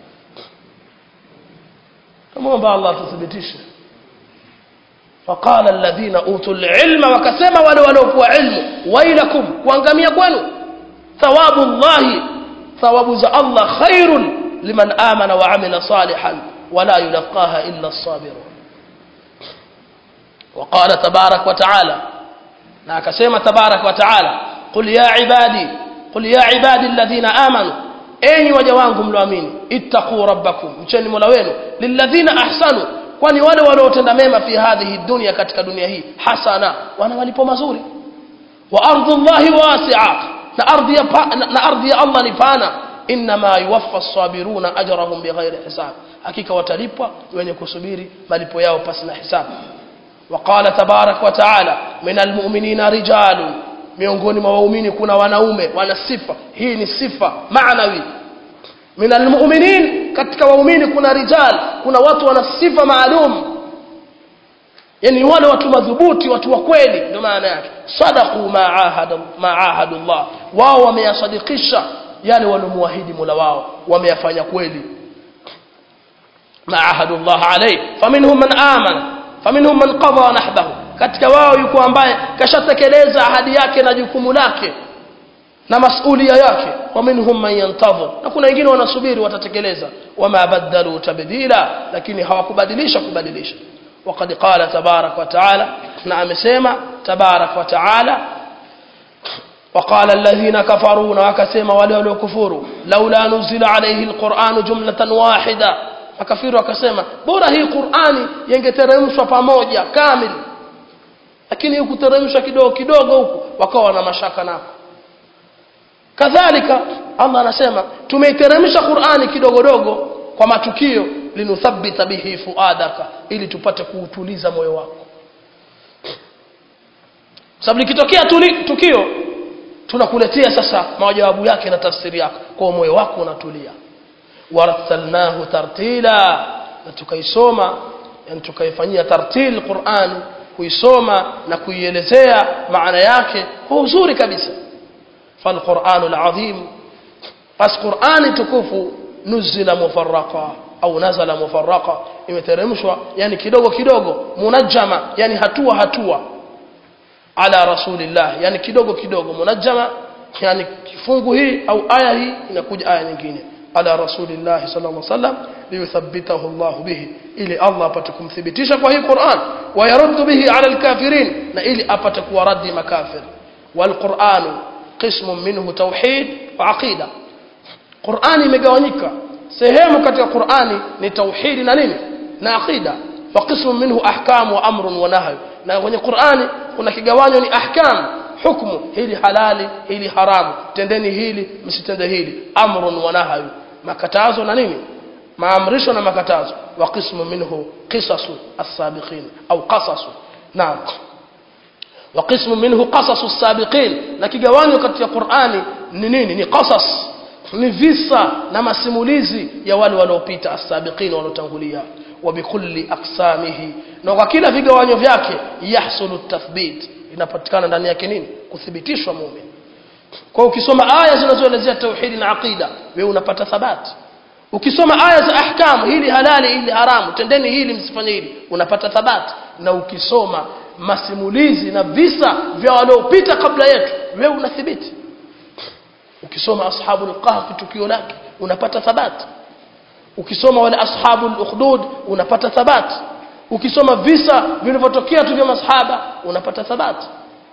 [SPEAKER 1] Tuomba Allah tuthibitishe. Waqala alladhina utul ilma, wakasema wale waliopewa ilmu, wailakum, kuangamia kwenu. Thawabu Allahi, thawabu za Allah, khairun liman amana wa amila salihan wala yulqaha illa as-sabirun. وقال تبارك وتعالى، na akasema tabarak wa taala, qul ya ibadi, qul ya ibadi alladhina amanu, enyi waja wangu mlioamini, ittaqu rabbakum, mcheni Mola wenu, lilladhina ahsanu, kwani wale wanaotenda mema fi hadhihi dunya, katika dunia hii, hasana, wana malipo mazuri. Wa ardullahi wasi'a, na ardhi ya na ardhi ya Allah ni pana. Inma yuwaffa as-sabiruna ajrahum bighairi hisab, hakika watalipwa wenye kusubiri malipo yao pasi na hisabu. وقال تبارك وتعالى من المؤمنين رجال, miongoni mwa waumini kuna wanaume wana sifa. Hii ni sifa maanawi. Min almu'minin, katika waumini kuna rijal, kuna watu wana sifa maalum, yani wale watu madhubuti, watu wa kweli, ndio maana yake. Sadaqu ma'ahada ma'ahadu Allah, wao wameyasadikisha yale waliomuahidi Mola wao, wameyafanya kweli. Ma'ahadu Allah alayhi, faminhum man amana faminhum man qada nahbahu, katika wao yuko ambaye kashatekeleza ahadi yake na jukumu lake na masulia yake. Wa minhum man yantadhir, na kuna wengine wanasubiri watatekeleza. Wama badalu tabdila, lakini hawakubadilisha kubadilisha. Waqad qala tabarak wa taala, na amesema tabarak wa taala, وقال الذين كفروا, na wakasema wale waliokufuru, laula nuzila alayhi alquran jumlatan wahida, makafiru wakasema bora hii Qur'ani yengeteremshwa pamoja kamili, lakini hukuteremshwa kidogo kidogo huko, wakawa na mashaka nako. Kadhalika Allah anasema tumeiteremsha Qur'ani kidogo dogo kwa matukio, linuthabbita bihi fuadaka, ili tupate kuutuliza moyo wako. Sababu likitokea tukio tunakuletea sasa majawabu yake na tafsiri yake, kwa moyo wako unatulia. Warathalnahu tartila, na tukaisoma, yani tukaifanyia tartil Qur'an, kuisoma na kuielezea maana yake kwa uzuri kabisa. Fal Qur'anul azim, as Qur'ani tukufu, nuzila mufarraqa au nazala mufarraqa, imeteremshwa yani kidogo kidogo, munajjama yani hatua hatua, ala rasulillah yani kidogo kidogo, munajjama yani kifungu hii au aya hii inakuja aya nyingine, ala rasulillah sallallahu alaihi wasallam, liyuthabbitahu Allah bihi, ili Allah apate kumthibitisha kwa hii Qur'an, wa yaruddu bihi ala alkafirin, na ili apate kuwaradi makafir. Wal Qur'an qismun minhu tauhid wa aqida, Qur'ani imegawanyika, sehemu katika Qur'ani ni tauhid na nini na aqida. Wa qismun minhu ahkam wa amrun wa nahy, na kwenye Qur'ani kuna kigawanyo ni ahkam, hukumu, hili halali hili haramu, tendeni hili msitende hili, amrun wa nahy, makatazo na nini, maamrisho na makatazo. Wa qismu minhu qisasu as-sabiqin au qasasu, naam, wa qismu minhu qasasu as-sabiqin, na kigawanyo katika Qur'ani ni nini, ni qasas, ni visa na masimulizi ya wale waliopita as-sabiqin waliotangulia wa bikulli aqsamihi na kwa kila vigawanyo vyake yahsulu tathbit inapatikana ndani yake nini kuthibitishwa muumini kwa ukisoma aya zinazoelezea tauhid na aqida wewe unapata thabati ukisoma aya za ahkam hili halali hili haramu tendeni hili msifanye hili unapata thabati na ukisoma masimulizi na visa vya waliopita kabla yetu wewe unathibiti ukisoma ashabul kahf tukio lake unapata thabati ukisoma wale ashabul ukhdud unapata thabati ukisoma visa vilivyotokea tu vya masahaba unapata thabati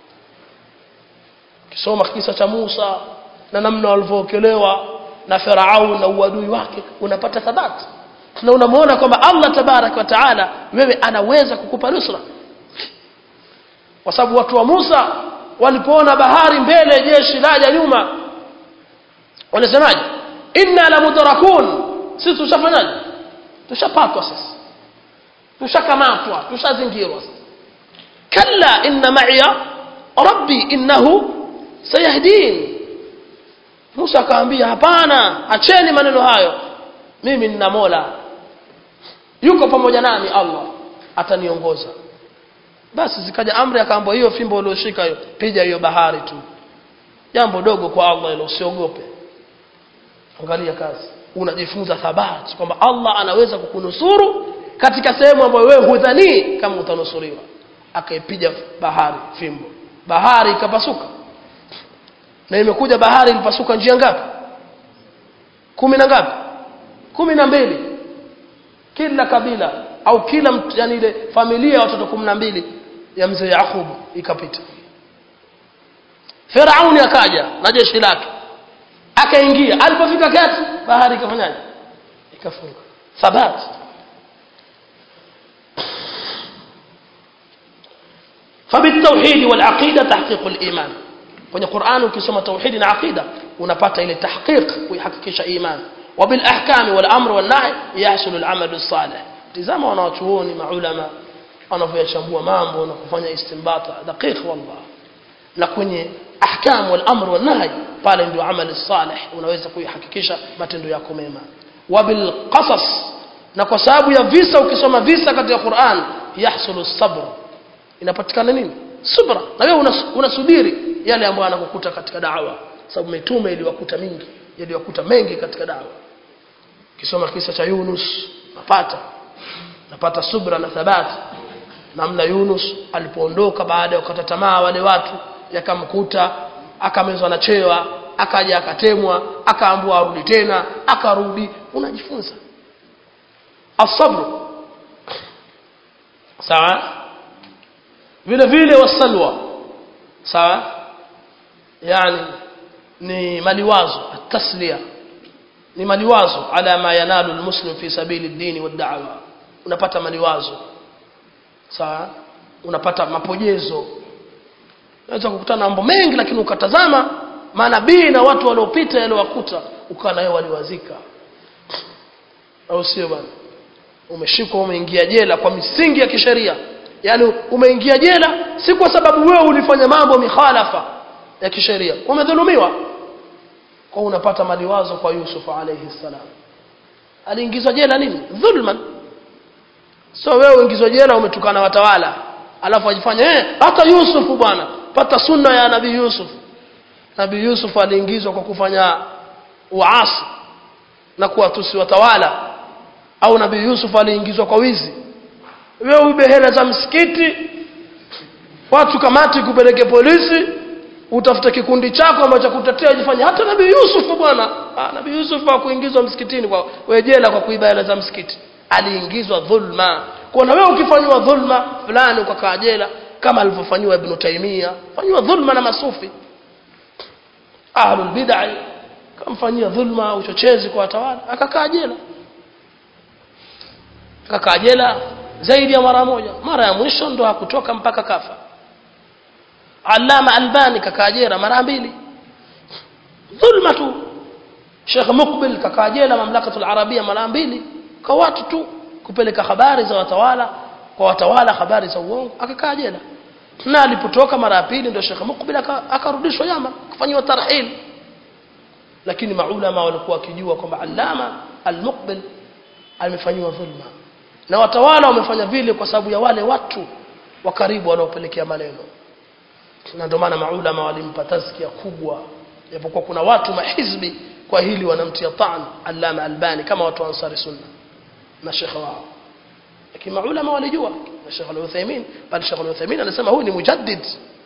[SPEAKER 1] ukisoma kisa cha Musa na namna walivyokelewa na Farao na uadui wake unapata thabati na unamuona kwamba Allah tabarak wa taala wewe anaweza kukupa nusra kwa sababu watu wa Musa walipoona bahari mbele jeshi laja nyuma wanasemaje inna la mudrakun sisi tushafanyaje tushapatwa sasa tushakamatwa tushazingirwa kalla inna ma'iya rabbi innahu sayahdin Musa akaambia hapana acheni maneno hayo mimi nina Mola yuko pamoja nami Allah ataniongoza basi zikaja amri akaambiwa hiyo fimbo ulioshika hiyo piga hiyo bahari tu jambo dogo kwa Allah ile usiogope angalia kazi unajifunza thabati kwamba Allah anaweza kukunusuru katika sehemu ambayo wewe hudhani kama utanusuriwa akaipiga bahari fimbo bahari ikapasuka na imekuja bahari ilipasuka njia ngapi kumi na ngapi kumi na mbili kila kabila au kila yani ile familia ya watoto kumi na mbili ya mzee Yakub ikapita Firauni akaja na jeshi lake akaingia alipofika kati bahari ikafanyaje ikafunga thabati فبالتوحيد والعقيده تحقيق الايمان kwenye Qur'an ukisoma tauhid na aqida unapata ile tahqiq kuihakikisha iman wabil ahkam wal amr wal nahy yahsul al amal as-salih tazama wanawachuoni maulama wanavyochambua mambo na kufanya istinbata daqiq wallah na kwenye ahkam wal amr wal nahy pale ndio amal as-salih unaweza kuihakikisha matendo yako mema wabil qasas na kwa sababu ya visa ukisoma visa katika Qur'an yahsul as-sabr inapatikana nini subra na wewe unasubiri yale ambayo anakukuta katika da'wa sababu mitume iliwakuta mingi iliwakuta mengi katika da'wa kisoma kisa cha Yunus napata napata subra na thabati namna Yunus alipoondoka baada ya kukata tamaa wale watu yakamkuta akamezwa na chewa akaja akatemwa akaambiwa arudi tena akarudi unajifunza as-sabr sawa vile vile wasalwa sawa yani ni maliwazo at-tasliya ni maliwazo ala ma yanalu al-muslim fi sabili ad-din wad-da'wa unapata maliwazo sawa unapata mapojezo unaweza kukutana mambo mengi lakini ukatazama manabii na watu waliopita yale wakuta ukana yeye waliwazika au sio bwana umeshikwa umeingia jela kwa misingi ya kisheria yani umeingia jela si kwa sababu wewe ulifanya mambo mikhalafa ya kisheria umedhulumiwa kwa unapata maliwazo kwa Yusuf alayhi salam aliingizwa jela nini dhulman so wewe uingizwa jela umetukana watawala alafu ajifanya eh hata Yusuf bwana pata sunna ya nabii Yusuf nabii Yusuf aliingizwa kwa kufanya uasi na kuwatusi watawala au nabii Yusuf aliingizwa kwa wizi wewe ube hela za msikiti watu kamati kupeleke polisi utafuta kikundi chako ambacho kutetea jifanya hata nabii Yusuf bwana ah nabii Yusuf hakuingizwa msikitini kwa wewe jela kwa kuiba hela za msikiti aliingizwa dhulma kwa na wewe ukifanywa dhulma fulani ukakaa jela kama alivyofanywa Ibn Taymiyyah fanywa dhulma na masufi ahlul bid'ah kamfanyia dhulma uchochezi kwa watawala akakaa jela akakaa jela zaidi ya mara moja mara ya mwisho ndo hakutoka mpaka kafa Allama Albani kakaa jela mara mbili dhulma tu Sheikh Muqbil kakaa jela mamlakatul arabia mara mbili kwa watu tu kupeleka habari za watawala kwa watawala habari za uongo akakaa jela na alipotoka mara ya pili ndio Sheikh Muqbil akarudishwa Yaman kufanywa tarhil lakini maulama walikuwa wakijua kwamba Allama al-Muqbil amefanywa dhulma na watawala wamefanya vile kwa sababu ya wale watu wa karibu wanaopelekea maneno. Na ndio maana maulama walimpa tazkia kubwa, japokuwa kuna watu mahizbi kwa hili wanamtia ta'an Allama Albani kama watu wa Ansari Sunna na Sheikh wao, lakini maulama walijua. Na Sheikh Al-Uthaymeen bali Sheikh Al-Uthaymeen anasema huyu ni mujaddid,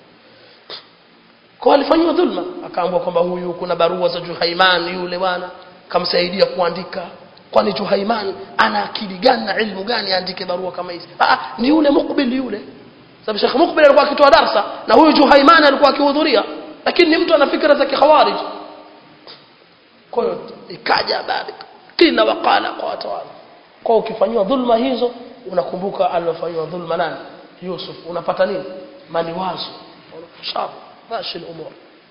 [SPEAKER 1] kwa alifanywa dhulma. Akaambiwa kwamba huyu kuna barua za Juhaiman yule bwana kamsaidia kuandika. Kwani Juhaiman ana akili gani na ilmu gani aandike barua kama hizi? Ah, ni yule Muqbil yule. Sababu Sheikh Muqbil alikuwa akitoa darasa na huyu Juhaiman alikuwa akihudhuria, lakini ni mtu ana fikra za kikhawarij. Kwa hiyo ikaja habari kila wakala kwa watawala. Kwa ukifanywa dhulma hizo unakumbuka aliyofanywa dhulma nani? Yusuf. Unapata nini? Maliwazo. Shab ماشي الامور.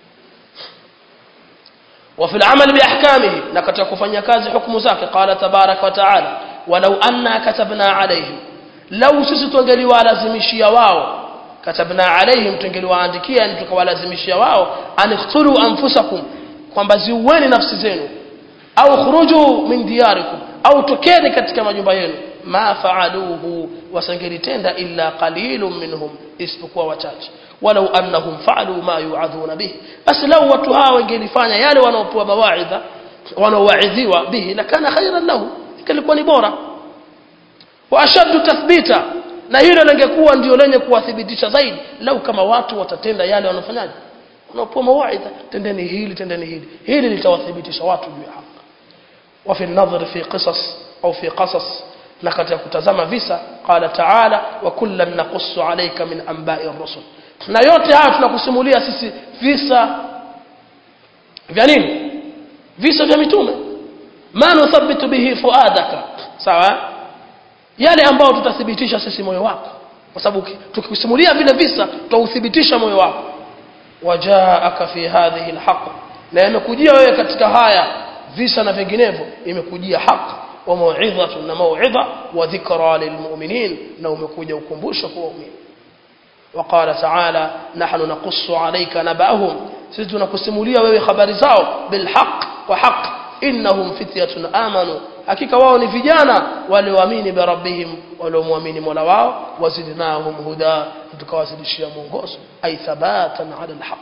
[SPEAKER 1] وفي العمل باحكامه نكتب kufanya kazi hukumu zake. قال تبارك وتعالى ولو أننا كتبنا عليهم لو sisi tungeliwalazimishia wao katabna alaihim tungeliwaandikia ni tukawalazimishia wao aniqtulu anfusakum kwamba ziueni nafsi zenu au khuruju min diyarikum au tokeni katika majumba yenu ma faaluhu wasangelitenda illa qalilun minhum isipokuwa wachache. walau annahum fa'alu ma yu'adhuna bihi bas law watu hao wangelifanya yale wanaopewa mawaidha wanaowaidhiwa bihi lakana khairan lahu, ilikuwa ni bora. wa ashaddu tathbita, na hilo lingekuwa ndio lenye kuwathibitisha zaidi lau kama watu watatenda yale wanafanyaje wanaopewa mawaidha, tendeni hili tendeni hili, hili litawathibitisha watu juu ya haki. wa fi an-nadhar fi qisas au fi qasas, na katika kutazama visa qala ta'ala wa kullan naqussu alayka min anba'i ar-rusul, na yote haya tunakusimulia sisi visa vya nini? Visa vya mitume. ma nuthabbitu bihi fuadaka, sawa, yale ambao tutathibitisha sisi moyo wako, kwa sababu tukikusimulia vile visa tutauthibitisha moyo wako. wajaaka fi hadhihi alhaq, na imekujia wewe katika haya visa na vinginevyo imekujia haki wa mau'izatu na mau'idha wa dhikra lilmu'minin, na umekuja ukumbusho kwa waumini. وقال تعالى نحن نقص عليك نبأهم, sisi tunakusimulia wewe habari zao bilhaq wa haq, innahum fityatun amanu, hakika wao ni vijana walioamini bi rabbihim, waliomuamini Mola wao, wazidnahum huda, tukawazidishia mwongozo, ay thabatan ala alhaq,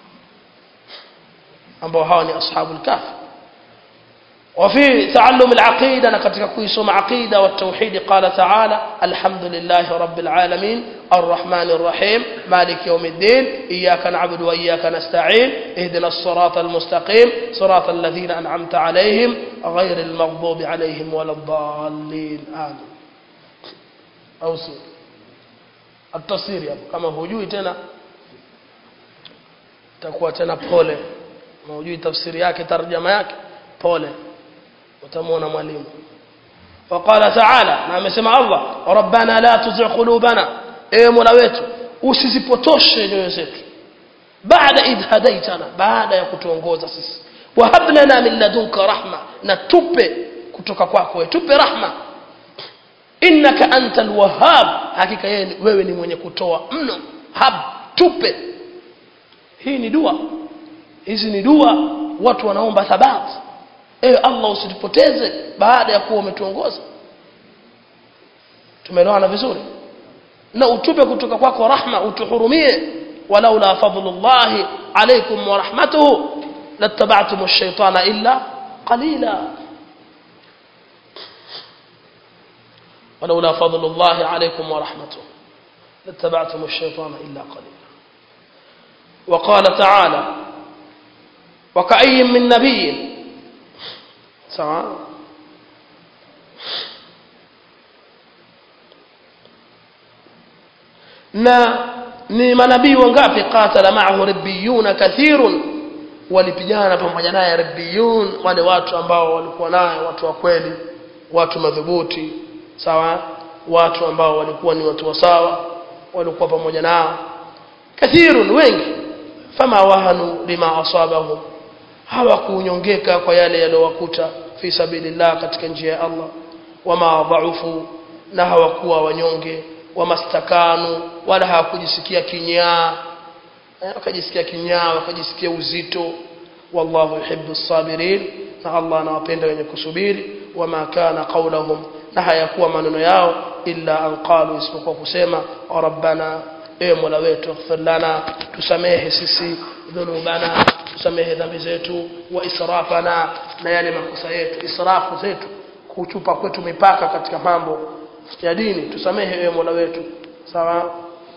[SPEAKER 1] ambao hao ni ashabul kahf. وفي تعلم العقيدة نكتك كويسوم عقيدة والتوحيد قال تعالى الحمد لله رب العالمين الرحمن الرحيم مالك يوم الدين إياك نعبد وإياك نستعين اهدنا الصراط المستقيم صراط الذين أنعمت عليهم غير المغضوب عليهم ولا الضالين آمين. أوصي التصير يا كما هجوي تنا تكوى تنا بولي موجود تفسير yake ترجمة yake pole utamwona mwalimu. وقال تعالى, na amesema Allah rabbana la tuzigh qulubana, e mola wetu usizipotoshe nyoyo zetu, baada idh hadaitana, baada ya kutuongoza sisi, wa hab lana min ladunka rahma, na tupe kutoka kwako wewe, tupe rahma, innaka antal wahhab, hakika wewe ni mwenye kutoa mno, hab, tupe. Hii ni dua, hizi ni dua watu wanaomba thabati. Ewe Allah usitupoteze baada ya kuwa umetuongoza. Tumeelewana vizuri? Na utupe kutoka kwako rahma, utuhurumie. walaula fadlullahi alaykum wa rahmatuhu lattaba'tum ash-shaytana illa qalila. walaula fadlullahi alaykum wa rahmatuhu lattaba'tum ash-shaytana illa qalila. وقال تعالى وكأي من نبي, sawa, na ni manabii wangapi qatala ma'ahu rabbiyun kathirun, walipigana pamoja naye rabbiyun, wale watu ambao walikuwa naye watu wa kweli, watu madhubuti, sawa, watu ambao walikuwa ni watu sawa, walikuwa pamoja nao kathirun, wengi. fama wahanu lima asabahum, hawakunyongeka kwa yale yalowakuta fi sabilillah, katika njia ya Allah. wama dhaufu, na hawakuwa wanyonge. wamastakanu, wala hawakujisikia kinyaa, wakajisikia kinyaa, wakajisikia uzito, wallahu yuhibbus sabirin na Allah anawapenda wenye kusubiri wama kana qawluhum na hayakuwa maneno yao illa an qalu isipokuwa kusema rabbana e mola wetu ighfir lana tusamehe sisi dhunubana tusamehe dhambi zetu wa israfana na yale makosa yetu israfu zetu kuchupa kwetu mipaka katika mambo ya dini tusamehe e mola wetu sawa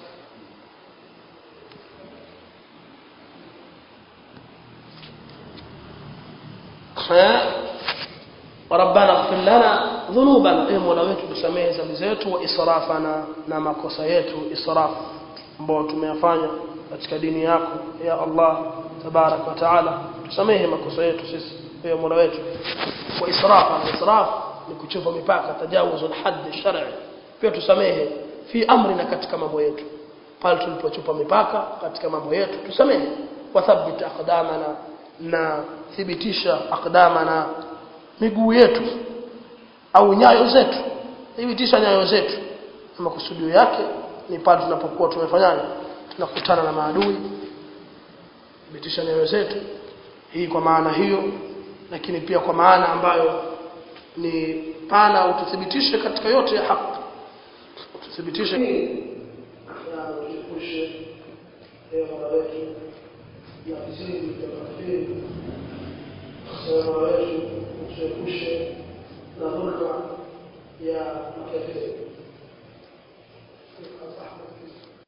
[SPEAKER 1] وربنا اغفر لنا ذنوبنا اي مولا wetu tusamehe dhambi zetu wa israfana na makosa yetu israf ambao tumeyafanya katika dini yako ya Allah tabarak wa taala tusamehe makosa yetu sisi ewe mola wetu wa israfa israf ni kuchupa mipaka tajawuzul hadd shar'i pia tusamehe fi amrina katika mambo yetu pale tulipochupa mipaka katika mambo yetu tusamehe wa thabbit aqdamana na thibitisha aqdamana miguu yetu au nyayo zetu thibitisha nyayo zetu kama kusudio yake ni pale tunapokuwa tumefanyana tunakutana na maadui thibitisha nyayo zetu hii kwa maana hiyo lakini pia kwa maana ambayo ni pana ututhibitishe katika yote ya haki tuthibitishe na tukushe leo mola wetu ya kizidi ya kafiri mola wetu